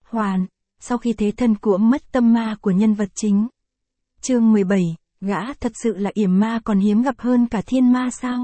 hoàn, sau khi thế thân của mất tâm ma của nhân vật chính. Chương 17, gã thật sự là yểm ma còn hiếm gặp hơn cả thiên ma sao?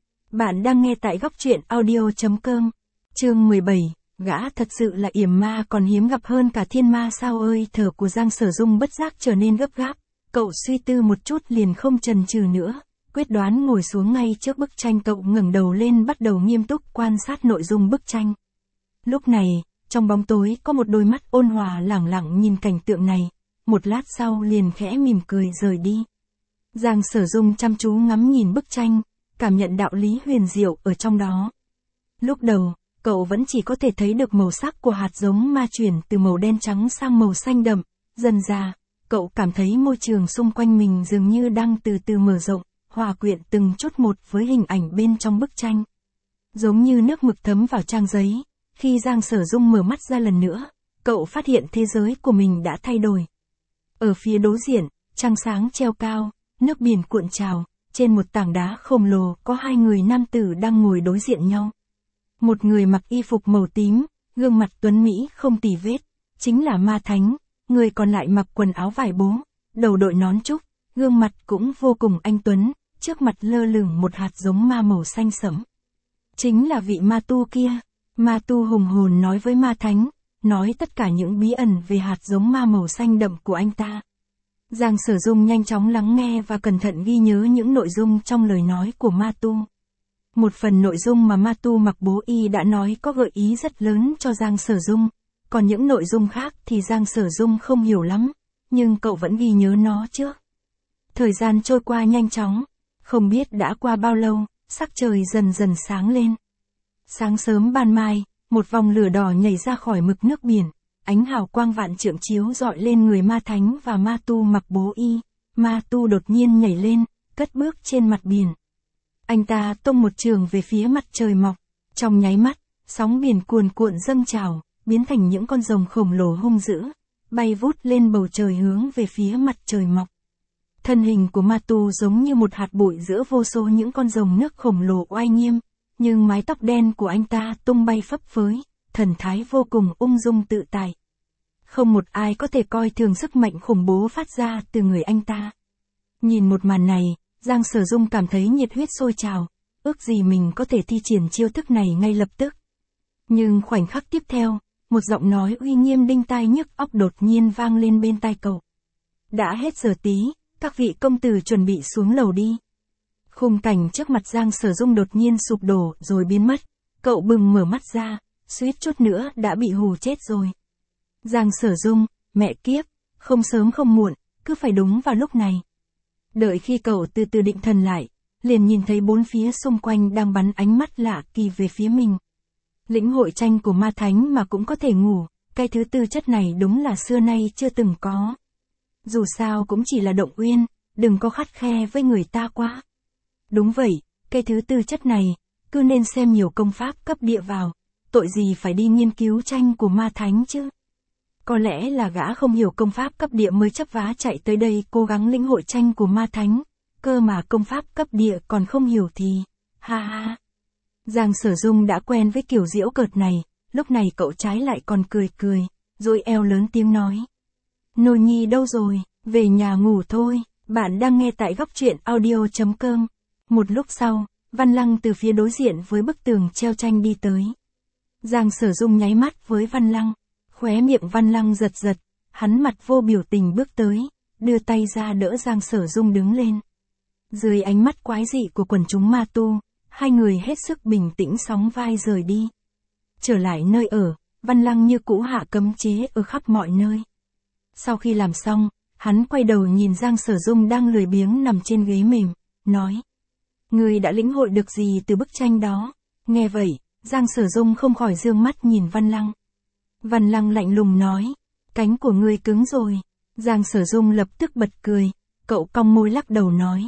Bạn đang nghe tại góc truyện audio.com. Chương 17, gã thật sự là yểm ma còn hiếm gặp hơn cả thiên ma sao ơi, thở của Giang Sở Dung bất giác trở nên gấp gáp, cậu suy tư một chút liền không chần chừ nữa, quyết đoán ngồi xuống ngay trước bức tranh. Cậu ngẩng đầu lên bắt đầu nghiêm túc quan sát nội dung bức tranh. Lúc này, trong bóng tối có một đôi mắt ôn hòa lẳng lặng nhìn cảnh tượng này, một lát sau liền khẽ mỉm cười rời đi. Giang Sở Dung chăm chú ngắm nhìn bức tranh, cảm nhận đạo lý huyền diệu ở trong đó. Lúc đầu, cậu vẫn chỉ có thể thấy được màu sắc của hạt giống ma chuyển từ màu đen trắng sang màu xanh đậm, dần dà, cậu cảm thấy môi trường xung quanh mình dường như đang từ từ mở rộng, hòa quyện từng chút một với hình ảnh bên trong bức tranh. Giống như nước mực thấm vào trang giấy, khi Giang Sở Dung mở mắt ra lần nữa, cậu phát hiện thế giới của mình đã thay đổi. Ở phía đối diện, trăng sáng treo cao, nước biển cuộn trào, trên một tảng đá khổng lồ có hai người nam tử đang ngồi đối diện nhau. Một người mặc y phục màu tím, gương mặt tuấn mỹ không tì vết, chính là Ma Thánh, người còn lại mặc quần áo vải bố, đầu đội nón trúc, gương mặt cũng vô cùng anh tuấn, trước mặt lơ lửng một hạt giống ma màu xanh sẫm. Chính là vị ma tu kia. Ma tu hùng hồn nói với Ma Thánh, nói tất cả những bí ẩn về hạt giống ma màu xanh đậm của anh ta. Giang Sở Dung nhanh chóng lắng nghe và cẩn thận ghi nhớ những nội dung trong lời nói của ma tu. Một phần nội dung mà ma tu mặc bố y đã nói có gợi ý rất lớn cho Giang Sở Dung, còn những nội dung khác thì Giang Sở Dung không hiểu lắm, nhưng cậu vẫn ghi nhớ nó trước. Thời gian trôi qua nhanh chóng, không biết đã qua bao lâu, sắc trời dần dần sáng lên. Sáng sớm ban mai, một vòng lửa đỏ nhảy ra khỏi mực nước biển, ánh hào quang vạn trượng chiếu rọi lên người Ma Thánh và ma tu mặc bố y. Ma tu đột nhiên nhảy lên, cất bước trên mặt biển. Anh ta tung một trường về phía mặt trời mọc, trong nháy mắt, sóng biển cuồn cuộn dâng trào, biến thành những con rồng khổng lồ hung dữ, bay vút lên bầu trời hướng về phía mặt trời mọc. Thân hình của ma tu giống như một hạt bụi giữa vô số những con rồng nước khổng lồ oai nghiêm, nhưng mái tóc đen của anh ta tung bay phấp phới, thần thái vô cùng ung dung tự tại. Không một ai có thể coi thường sức mạnh khủng bố phát ra từ người anh ta. Nhìn một màn này, Giang Sở Dung cảm thấy nhiệt huyết sôi trào, ước gì mình có thể thi triển chiêu thức này ngay lập tức. Nhưng khoảnh khắc tiếp theo, một giọng nói uy nghiêm đinh tai nhức óc đột nhiên vang lên bên tai cậu. Đã hết giờ tí, các vị công tử chuẩn bị xuống lầu đi. Khung cảnh trước mặt Giang Sở Dung đột nhiên sụp đổ rồi biến mất, cậu bừng mở mắt ra, suýt chút nữa đã bị hù chết rồi. Giang Sở Dung, mẹ kiếp, không sớm không muộn, cứ phải đúng vào lúc này. Đợi khi cậu từ từ định thần lại, liền nhìn thấy bốn phía xung quanh đang bắn ánh mắt lạ kỳ về phía mình. Lĩnh hội tranh của Ma Thánh mà cũng có thể ngủ, cái thứ tư chất này đúng là xưa nay chưa từng có. Dù sao cũng chỉ là động uyên, đừng có khắt khe với người ta quá. Đúng vậy, cái thứ tư chất này, cứ nên xem nhiều công pháp cấp địa vào, tội gì phải đi nghiên cứu tranh của Ma Thánh chứ. Có lẽ là gã không hiểu công pháp cấp địa mới chấp vá chạy tới đây cố gắng lĩnh hội tranh của Ma Thánh, cơ mà công pháp cấp địa còn không hiểu thì, ha ha. Giang Sở Dung đã quen với kiểu giễu cợt này, lúc này cậu trái lại còn cười cười, rồi eo lớn tiếng nói. Nô nhi đâu rồi, về nhà ngủ thôi, bạn đang nghe tại góc truyện audio.com. Một lúc sau, Văn Lăng từ phía đối diện với bức tường treo tranh đi tới. Giang Sở Dung nháy mắt với Văn Lăng, khóe miệng Văn Lăng giật giật, hắn mặt vô biểu tình bước tới, đưa tay ra đỡ Giang Sở Dung đứng lên. Dưới ánh mắt quái dị của quần chúng ma tu, hai người hết sức bình tĩnh sóng vai rời đi. Trở lại nơi ở, Văn Lăng như cũ hạ cấm chế ở khắp mọi nơi. Sau khi làm xong, hắn quay đầu nhìn Giang Sở Dung đang lười biếng nằm trên ghế mềm, nói. Ngươi đã lĩnh hội được gì từ bức tranh đó? Nghe vậy, Giang Sở Dung không khỏi dương mắt nhìn Văn Lăng. Văn Lăng lạnh lùng nói, cánh của ngươi cứng rồi. Giang Sở Dung lập tức bật cười, cậu cong môi lắc đầu nói.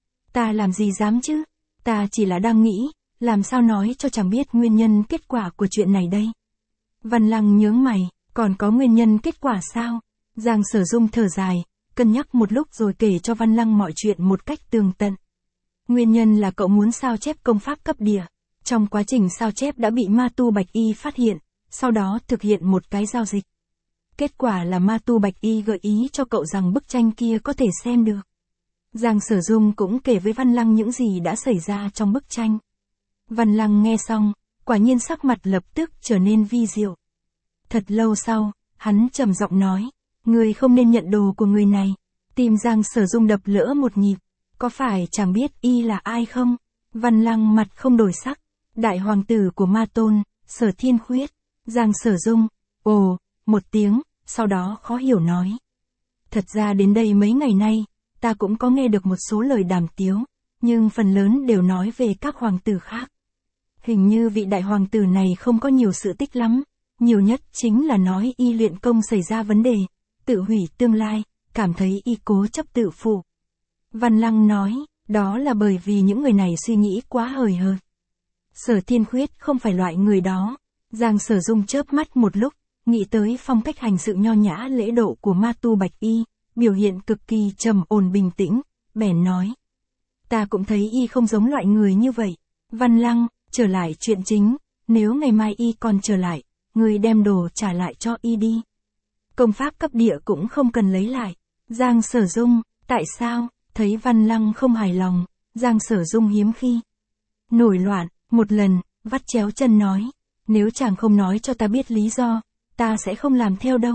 Ta làm gì dám chứ, ta chỉ là đang nghĩ, làm sao nói cho chẳng biết nguyên nhân kết quả của chuyện này đây. Văn Lăng nhướng mày, còn có nguyên nhân kết quả sao? Giang Sở Dung thở dài, cân nhắc một lúc rồi kể cho Văn Lăng mọi chuyện một cách tường tận. Nguyên nhân là cậu muốn sao chép công pháp cấp địa. Trong quá trình sao chép đã bị ma tu Bạch Y phát hiện, sau đó thực hiện một cái giao dịch. Kết quả là ma tu Bạch Y gợi ý cho cậu rằng bức tranh kia có thể xem được. Giang Sở Dung cũng kể với Văn Lăng những gì đã xảy ra trong bức tranh. Văn Lăng nghe xong, quả nhiên sắc mặt lập tức trở nên vi diệu. Thật lâu sau, hắn trầm giọng nói, người không nên nhận đồ của người này. Tim Giang Sở Dung đập lỡ một nhịp, có phải chẳng biết y là ai không? Văn Lăng mặt không đổi sắc, đại hoàng tử của Ma Tôn, Sở Thiên Khuyết. Giang Sở Dung, ồ, một tiếng, sau đó khó hiểu nói. Thật ra đến đây mấy ngày nay, ta cũng có nghe được một số lời đàm tiếu, nhưng phần lớn đều nói về các hoàng tử khác. Hình như vị đại hoàng tử này không có nhiều sự tích lắm, nhiều nhất chính là nói y luyện công xảy ra vấn đề, tự hủy tương lai, cảm thấy y cố chấp tự phụ. Văn Lăng nói, đó là bởi vì những người này suy nghĩ quá hời hợt. Sở Thiên Khuyết không phải loại người đó. Giang Sở Dung chớp mắt một lúc, nghĩ tới phong cách hành sự nho nhã lễ độ của ma tu Bạch Y, biểu hiện cực kỳ trầm ổn bình tĩnh, bèn nói. Ta cũng thấy y không giống loại người như vậy. Văn Lăng, trở lại chuyện chính, nếu ngày mai y còn trở lại, người đem đồ trả lại cho y đi. Công pháp cấp địa cũng không cần lấy lại. Giang Sở Dung, tại sao? Thấy Văn Lăng không hài lòng, Giang Sở Dung hiếm khi nổi loạn, một lần, vắt chéo chân nói, nếu chàng không nói cho ta biết lý do, ta sẽ không làm theo đâu.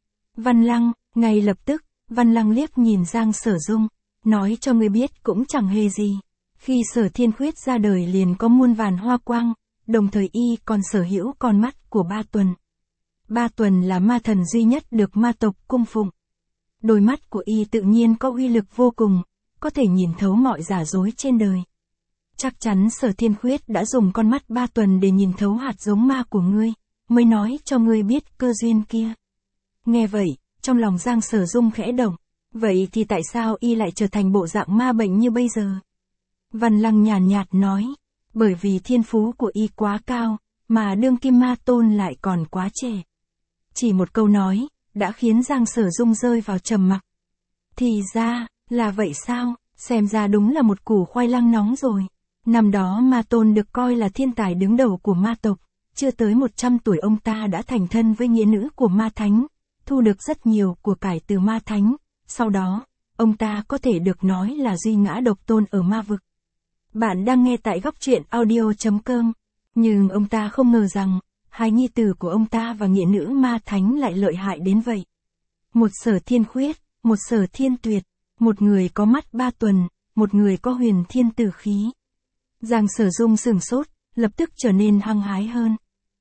Văn Lăng, ngay lập tức, Văn Lăng liếc nhìn Giang Sở Dung, nói cho ngươi biết cũng chẳng hề gì. Khi Sở Thiên Khuyết ra đời liền có muôn vàn hoa quang, đồng thời y còn sở hữu con mắt của Ba Tuần. Ba Tuần là ma thần duy nhất được ma tộc cung phụng. Đôi mắt của y tự nhiên có uy lực vô cùng, có thể nhìn thấu mọi giả dối trên đời. Chắc chắn Sở Thiên Khuyết đã dùng con mắt Ba Tuần để nhìn thấu hạt giống ma của ngươi, mới nói cho ngươi biết cơ duyên kia. Nghe vậy, trong lòng Giang Sở Dung khẽ động, vậy thì tại sao y lại trở thành bộ dạng ma bệnh như bây giờ? Văn Lăng nhàn nhạt nói, bởi vì thiên phú của y quá cao, mà đương kim ma tôn lại còn quá trẻ. Chỉ một câu nói, đã khiến Giang Sở Dung rơi vào trầm mặc. Thì ra, là vậy sao, xem ra đúng là một củ khoai lang nóng rồi. Năm đó ma tôn được coi là thiên tài đứng đầu của ma tộc, chưa tới 100 tuổi ông ta đã thành thân với nghĩa nữ của ma thánh, thu được rất nhiều của cải từ ma thánh, sau đó, ông ta có thể được nói là duy ngã độc tôn ở ma vực. Bạn đang nghe tại góc truyện audio.com, nhưng ông ta không ngờ rằng, hai nhi tử của ông ta và nghĩa nữ ma thánh lại lợi hại đến vậy. Một Sở Thiên Khuyết, một Sở Thiên Tuyệt, một người có mắt Ba Tuần, một người có huyền thiên tử khí. Giang Sở Dung sửng sốt, lập tức trở nên hăng hái hơn.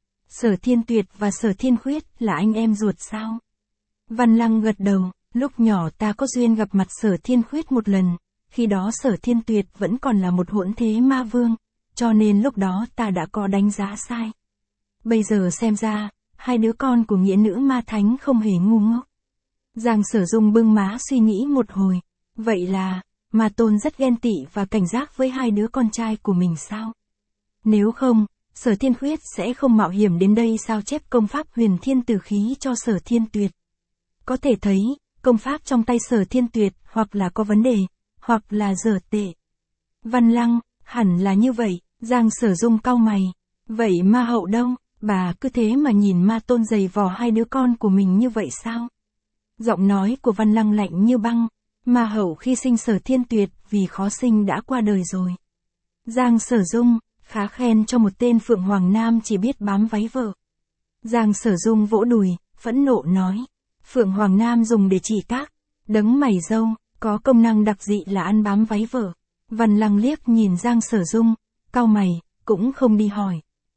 Sở Thiên Tuyệt và Sở Thiên Khuyết là anh em ruột sao? Văn Lăng gật đầu, lúc nhỏ ta có duyên gặp mặt Sở Thiên Khuyết một lần, khi đó Sở Thiên Tuyệt vẫn còn là một hỗn thế ma vương, cho nên lúc đó ta đã có đánh giá sai. Bây giờ xem ra, hai đứa con của nghĩa nữ ma thánh không hề ngu ngốc. Giang Sở Dung bưng má suy nghĩ một hồi, vậy là, ma tôn rất ghen tị và cảnh giác với hai đứa con trai của mình sao? Nếu không, Sở Thiên Khuyết sẽ không mạo hiểm đến đây sao chép công pháp huyền thiên tử khí cho Sở Thiên Tuyệt. Có thể thấy, công pháp trong tay Sở Thiên Tuyệt hoặc là có vấn đề, hoặc là dở tệ. Văn Lăng, hẳn là như vậy, Giang Sở Dung cau mày. Vậy ma hậu đâu, bà cứ thế mà nhìn ma tôn giày vò hai đứa con của mình như vậy sao? Giọng nói của Văn Lăng lạnh như băng, ma hậu khi sinh Sở Thiên Tuyệt vì khó sinh đã qua đời rồi. Giang Sở Dung, khá khen cho một tên Phượng Hoàng Nam chỉ biết bám váy vợ. Giang Sở Dung vỗ đùi, phẫn nộ nói. Phượng Hoàng Nam dùng để chỉ các đấng mày râu, có công năng đặc dị là ăn bám váy vợ. Văn Lăng liếc nhìn Giang Sở Dung, cau mày, cũng không đi hỏi.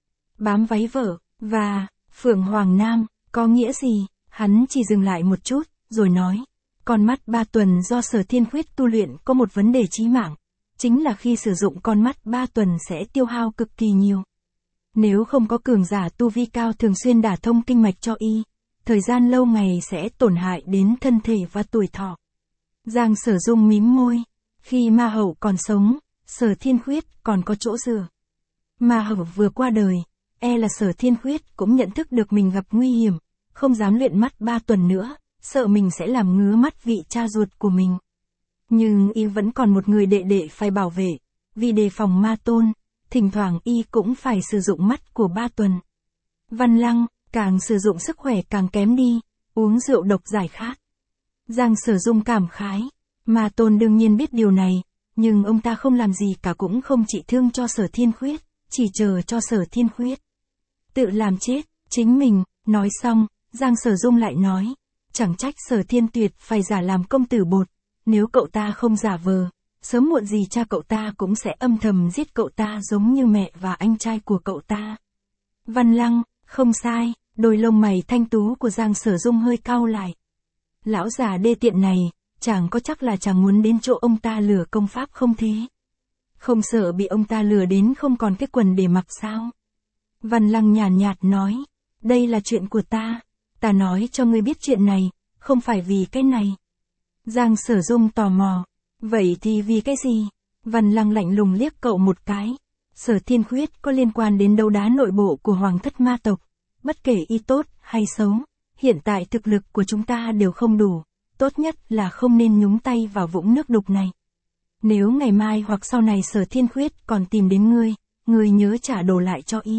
Bám váy vợ, và Phượng Hoàng Nam, có nghĩa gì? Hắn chỉ dừng lại một chút, rồi nói. Con mắt Ba Tuần do Sở Thiên Khuyết tu luyện có một vấn đề chí mạng. Chính là khi sử dụng con mắt Ba Tuần sẽ tiêu hao cực kỳ nhiều. Nếu không có cường giả tu vi cao thường xuyên đả thông kinh mạch cho y, thời gian lâu ngày sẽ tổn hại đến thân thể và tuổi thọ. Giang Sở Dung mím môi. Khi ma hậu còn sống, Sở Thiên Khuyết còn có chỗ dựa. Ma hậu vừa qua đời, e là Sở Thiên Khuyết cũng nhận thức được mình gặp nguy hiểm, không dám luyện mắt Ba Tuần nữa, sợ mình sẽ làm ngứa mắt vị cha ruột của mình. Nhưng y vẫn còn một người đệ đệ phải bảo vệ, vì đề phòng ma tôn, thỉnh thoảng y cũng phải sử dụng mắt của Ba Tuần. Văn Lăng, càng sử dụng sức khỏe càng kém đi, uống rượu độc giải khát. Giang Sở Dung cảm khái, Ma Tôn đương nhiên biết điều này, nhưng ông ta không làm gì cả cũng không trị thương cho Sở Thiên Khuyết, chỉ chờ cho Sở Thiên Khuyết tự làm chết, chính mình. Nói xong, Giang Sở Dung lại nói, chẳng trách Sở Thiên Tuyệt phải giả làm công tử bột, nếu cậu ta không giả vờ, sớm muộn gì cha cậu ta cũng sẽ âm thầm giết cậu ta giống như mẹ và anh trai của cậu ta. Văn Lăng, không sai, đôi lông mày thanh tú của Giang Sở Dung hơi cau lại. Lão già đê tiện này, chẳng có chắc là chàng muốn đến chỗ ông ta lừa công pháp không thế? Không sợ bị ông ta lừa đến không còn cái quần để mặc sao? Văn Lăng nhàn nhạt nói, đây là chuyện của ta nói cho ngươi biết chuyện này, không phải vì cái này. Giang Sở Dung tò mò, vậy thì vì cái gì? Văn Lăng lạnh lùng liếc cậu một cái. Sở Thiên Khuyết có liên quan đến đấu đá nội bộ của Hoàng thất ma tộc, bất kể y tốt hay xấu, hiện tại thực lực của chúng ta đều không đủ, tốt nhất là không nên nhúng tay vào vũng nước đục này. Nếu ngày mai hoặc sau này Sở Thiên Khuyết còn tìm đến ngươi nhớ trả đồ lại cho y.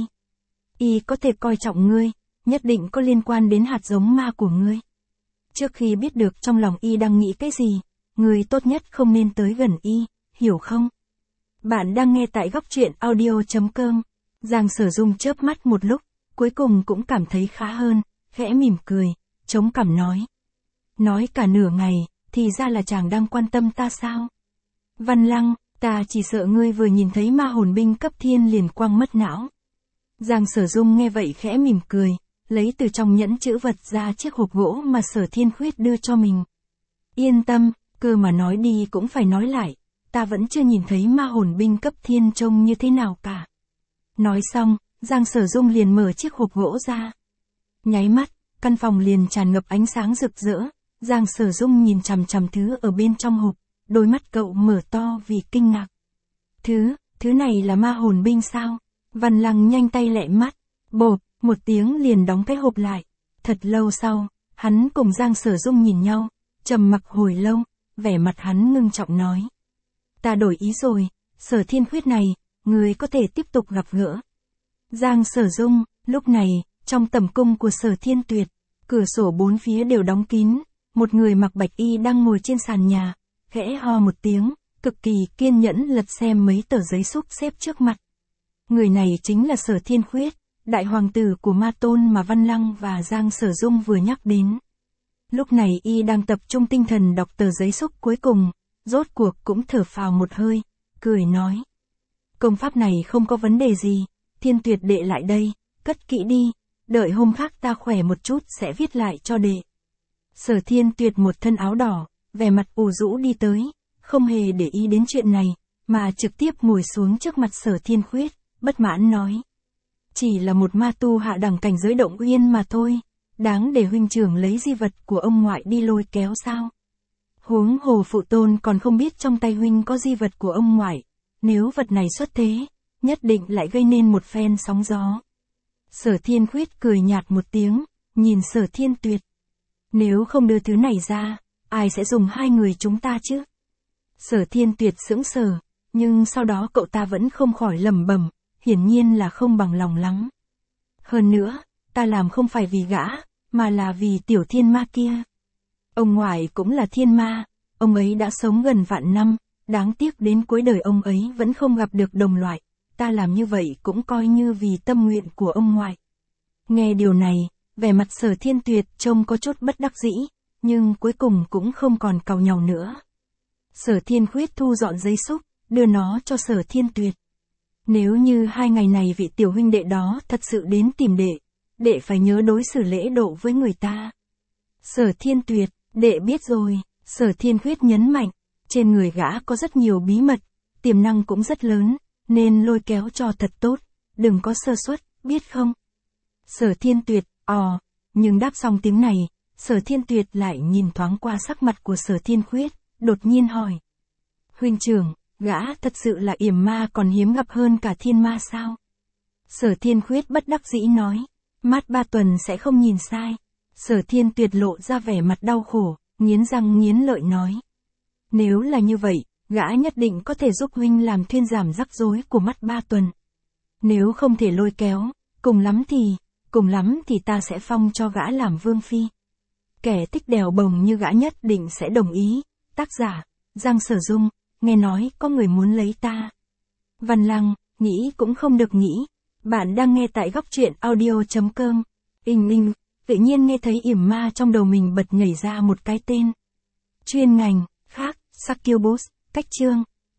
Y có thể coi trọng ngươi, nhất định có liên quan đến hạt giống ma của ngươi. Trước khi biết được trong lòng y đang nghĩ cái gì, ngươi tốt nhất không nên tới gần y, hiểu không? Bạn đang nghe tại góc truyện audio.com. Giang Sở Dung chớp mắt một lúc, cuối cùng cũng cảm thấy khá hơn, khẽ mỉm cười, chống cằm nói. Nói cả nửa ngày, thì ra là chàng đang quan tâm ta sao? Văn Lăng, ta chỉ sợ ngươi vừa nhìn thấy ma hồn binh cấp thiên liền quăng mất não. Giang Sở Dung nghe vậy khẽ mỉm cười, lấy từ trong nhẫn chữ vật ra chiếc hộp gỗ mà Sở Thiên Khuyết đưa cho mình. Yên tâm, cơ mà nói đi cũng phải nói lại, ta vẫn chưa nhìn thấy ma hồn binh cấp thiên trông như thế nào cả. Nói xong, Giang Sở Dung liền mở chiếc hộp gỗ ra. Nháy mắt, căn phòng liền tràn ngập ánh sáng rực rỡ, Giang Sở Dung nhìn chằm chằm thứ ở bên trong hộp, đôi mắt cậu mở to vì kinh ngạc. Thứ này là ma hồn binh sao? Văn Lăng nhanh tay lẹ mắt, bộp, một tiếng liền đóng cái hộp lại. Thật lâu sau, hắn cùng Giang Sở Dung nhìn nhau, trầm mặc hồi lâu, vẻ mặt hắn ngưng trọng nói. Ta đổi ý rồi, Sở Thiên Khuyết này, người có thể tiếp tục gặp gỡ. Giang Sở Dung, lúc này, trong tầm cung của Sở Thiên Tuyệt, cửa sổ bốn phía đều đóng kín, một người mặc bạch y đang ngồi trên sàn nhà, khẽ ho một tiếng, cực kỳ kiên nhẫn lật xem mấy tờ giấy xúc xếp trước mặt. Người này chính là Sở Thiên Khuyết, đại hoàng tử của Ma Tôn mà Văn Lăng và Giang Sở Dung vừa nhắc đến. Lúc này y đang tập trung tinh thần đọc tờ giấy xúc cuối cùng, rốt cuộc cũng thở phào một hơi, cười nói. Công pháp này không có vấn đề gì, Thiên Tuyệt đệ lại đây, cất kỹ đi, đợi hôm khác ta khỏe một chút sẽ viết lại cho đệ. Sở Thiên Tuyệt một thân áo đỏ, vẻ mặt ủ rũ đi tới, không hề để ý đến chuyện này, mà trực tiếp ngồi xuống trước mặt Sở Thiên Khuyết, bất mãn nói. Chỉ là một ma tu hạ đẳng cảnh giới động uyên mà thôi, đáng để huynh trưởng lấy di vật của ông ngoại đi lôi kéo sao? Huống hồ phụ tôn còn không biết trong tay huynh có di vật của ông ngoại, nếu vật này xuất thế, nhất định lại gây nên một phen sóng gió. Sở Thiên Khuyết cười nhạt một tiếng, nhìn Sở Thiên Tuyệt. Nếu không đưa thứ này ra, ai sẽ dùng hai người chúng ta chứ? Sở Thiên Tuyệt sững sờ, nhưng sau đó cậu ta vẫn không khỏi lẩm bẩm, hiển nhiên là không bằng lòng lắm. Hơn nữa, ta làm không phải vì gã, mà là vì tiểu thiên ma kia. Ông ngoại cũng là thiên ma, ông ấy đã sống gần vạn năm, đáng tiếc đến cuối đời ông ấy vẫn không gặp được đồng loại, ta làm như vậy cũng coi như vì tâm nguyện của ông ngoại. Nghe điều này, vẻ mặt Sở Thiên Tuyệt trông có chút bất đắc dĩ, nhưng cuối cùng cũng không còn càu nhàu nữa. Sở Thiên Khuyết thu dọn giấy xúc, đưa nó cho Sở Thiên Tuyệt. Nếu như 2 ngày này vị tiểu huynh đệ đó thật sự đến tìm đệ phải nhớ đối xử lễ độ với người ta. Sở Thiên Tuyệt, đệ biết rồi, Sở Thiên Khuyết nhấn mạnh, trên người gã có rất nhiều bí mật, tiềm năng cũng rất lớn, nên lôi kéo cho thật tốt, đừng có sơ suất, biết không? Sở Thiên Tuyệt, nhưng đáp xong tiếng này, Sở Thiên Tuyệt lại nhìn thoáng qua sắc mặt của Sở Thiên Khuyết, đột nhiên hỏi. Huynh trưởng, gã thật sự là yểm ma còn hiếm gặp hơn cả thiên ma sao? Sở Thiên Khuyết bất đắc dĩ nói, mắt 3 tuần sẽ không nhìn sai. Sở Thiên Tuyệt lộ ra vẻ mặt đau khổ, nghiến răng nghiến lợi nói. Nếu là như vậy, gã nhất định có thể giúp huynh làm thuyên giảm rắc rối của mắt 3 tuần. Nếu không thể lôi kéo, cùng lắm thì ta sẽ phong cho gã làm vương phi. Kẻ thích đèo bồng như gã nhất định sẽ đồng ý. Tác giả, Giang Sở Dung, nghe nói có người muốn lấy ta. Văn Lăng, nghĩ cũng không được nghĩ. Bạn đang nghe tại góc truyện audio.com. Tự nhiên nghe thấy yểm ma trong đầu mình bật nhảy ra một cái tên. Chuyên ngành, khác, Succubus, cách chương.